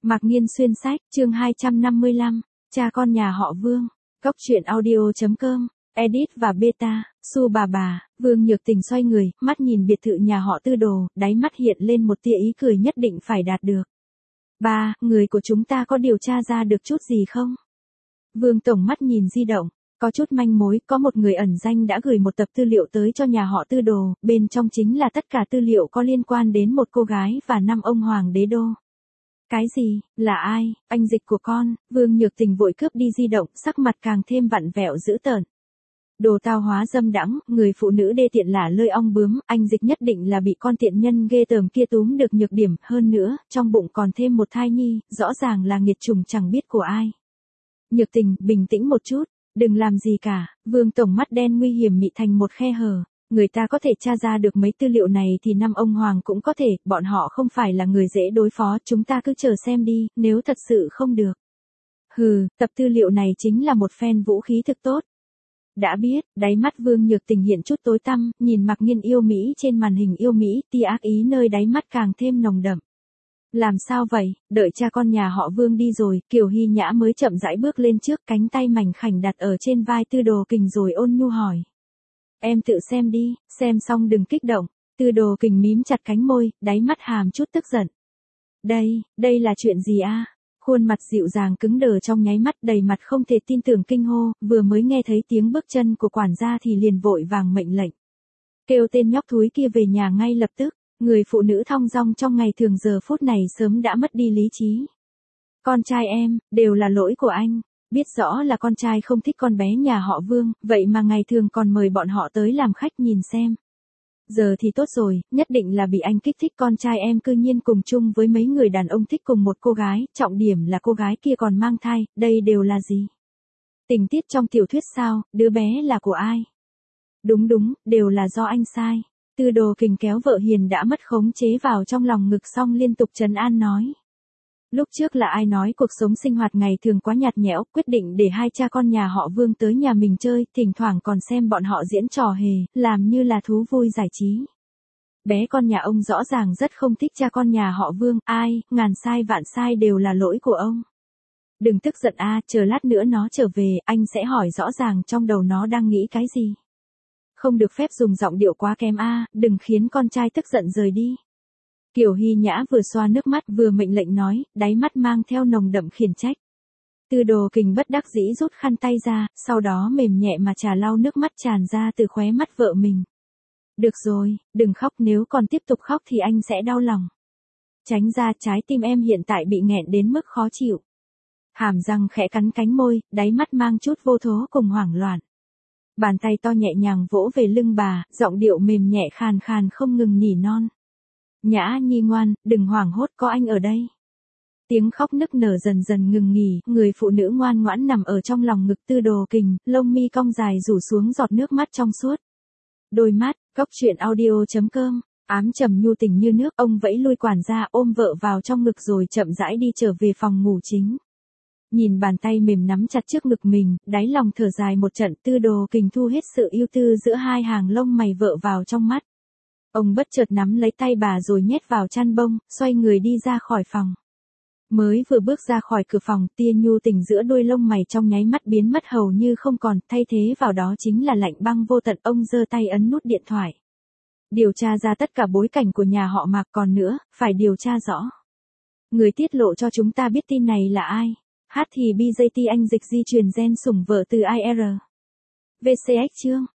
Mạc Nghiên xuyên sách, chương 255, cha con nhà họ Vương, Cốc truyện audio.com, edit và beta, Su bà, Vương Nhược Tình xoay người, mắt nhìn biệt thự nhà họ Tư Đồ, đáy mắt hiện lên một tia ý cười nhất định phải đạt được. Ba, người của chúng ta có điều tra ra được chút gì không? Vương Tổng mắt nhìn di động, có chút manh mối, có một người ẩn danh đã gửi một tập tư liệu tới cho nhà họ Tư Đồ, bên trong chính là tất cả tư liệu có liên quan đến một cô gái và 5 ông hoàng đế đô. Cái gì, là ai, anh dịch của con, Vương Nhược Tình vội cướp đi di động, sắc mặt càng thêm vặn vẹo dữ tợn. Đồ tao hóa dâm đãng, người phụ nữ đê tiện lả lơi ong bướm, anh dịch nhất định là bị con tiện nhân ghê tởm kia túm được nhược điểm, hơn nữa, trong bụng còn thêm một thai nhi, rõ ràng là nghiệt chủng chẳng biết của ai. Nhược Tình, bình tĩnh một chút, đừng làm gì cả, Vương Tổng mắt đen nguy hiểm mị thành một khe hở. Người ta có thể tra ra được mấy tư liệu này thì 5 ông hoàng cũng có thể, bọn họ không phải là người dễ đối phó, chúng ta cứ chờ xem đi, nếu thật sự không được. Hừ, tập tư liệu này chính là một phen vũ khí thực tốt. Đã biết, đáy mắt Vương Nhược Tình hiện chút tối tăm, nhìn Mạc Nghiên yêu Mỹ trên màn hình yêu Mỹ, tia ác ý nơi đáy mắt càng thêm nồng đậm. Làm sao vậy, đợi cha con nhà họ Vương đi rồi, Kiều Hy Nhã mới chậm rãi bước lên trước, cánh tay mảnh khảnh đặt ở trên vai Tư Đồ Kình rồi ôn nhu hỏi. Em tự xem đi, xem xong đừng kích động, Tư Đồ Kình mím chặt cánh môi, đáy mắt hàm chút tức giận. Đây là chuyện gì a? Khuôn mặt dịu dàng cứng đờ trong nháy mắt đầy mặt không thể tin tưởng kinh hô, vừa mới nghe thấy tiếng bước chân của quản gia thì liền vội vàng mệnh lệnh. Kêu tên nhóc thúi kia về nhà ngay lập tức, người phụ nữ thong dong trong ngày thường giờ phút này sớm đã mất đi lý trí. Con trai em, đều là lỗi của anh. Biết rõ là con trai không thích con bé nhà họ Vương, vậy mà ngày thường còn mời bọn họ tới làm khách nhìn xem. Giờ thì tốt rồi, nhất định là bị anh kích thích con trai em cư nhiên cùng chung với mấy người đàn ông thích cùng một cô gái, trọng điểm là cô gái kia còn mang thai, đây đều là gì? Tình tiết trong tiểu thuyết sao, đứa bé là của ai? Đúng, đều là do anh sai. Tư Đồ Kình kéo vợ hiền đã mất khống chế vào trong lòng ngực xong liên tục trấn an nói. Lúc trước là ai nói cuộc sống sinh hoạt ngày thường quá nhạt nhẽo, quyết định để hai cha con nhà họ Vương tới nhà mình chơi, thỉnh thoảng còn xem bọn họ diễn trò hề, làm như là thú vui giải trí. Bé con nhà ông rõ ràng rất không thích cha con nhà họ Vương, ai, ngàn sai vạn sai đều là lỗi của ông. Đừng tức giận a, chờ lát nữa nó trở về, anh sẽ hỏi rõ ràng trong đầu nó đang nghĩ cái gì. Không được phép dùng giọng điệu quá kém a, đừng khiến con trai tức giận rời đi. Kiều Hy Nhã vừa xoa nước mắt vừa mệnh lệnh nói, đáy mắt mang theo nồng đậm khiển trách. Tư Đồ Kình bất đắc dĩ rút khăn tay ra, sau đó mềm nhẹ mà trà lau nước mắt tràn ra từ khóe mắt vợ mình. Được rồi, đừng khóc, nếu còn tiếp tục khóc thì anh sẽ đau lòng. Tránh ra, trái tim em hiện tại bị nghẹn đến mức khó chịu. Hàm răng khẽ cắn cánh môi, đáy mắt mang chút vô thố cùng hoảng loạn. Bàn tay to nhẹ nhàng vỗ về lưng bà, giọng điệu mềm nhẹ khàn khàn không ngừng nỉ non. Nhã Nhi ngoan, đừng hoảng hốt, có anh ở đây. Tiếng khóc nức nở dần dần ngừng nghỉ, người phụ nữ ngoan ngoãn nằm ở trong lòng ngực Tư Đồ Kình, lông mi cong dài rủ xuống giọt nước mắt trong suốt. Đôi mắt, Cốc truyện audio.com, ám trầm nhu tình như nước, ông vẫy lui quản gia ôm vợ vào trong ngực rồi chậm rãi đi trở về phòng ngủ chính. Nhìn bàn tay mềm nắm chặt trước ngực mình, đáy lòng thở dài một trận, Tư Đồ Kình thu hết sự ưu tư giữa hai hàng lông mày vợ vào trong mắt. Ông bất chợt nắm lấy tay bà rồi nhét vào chăn bông, xoay người đi ra khỏi phòng. Mới vừa bước ra khỏi cửa phòng, tia nhu tình giữa đôi lông mày trong nháy mắt biến mất hầu như không còn, thay thế vào đó chính là lạnh băng vô tận. Ông giơ tay ấn nút điện thoại. Điều tra ra tất cả bối cảnh của nhà họ Mạc, còn nữa, phải điều tra rõ. Người tiết lộ cho chúng ta biết tin này là ai? Hát thì BJT anh dịch di truyền gen sủng vợ từ IR. VCX chương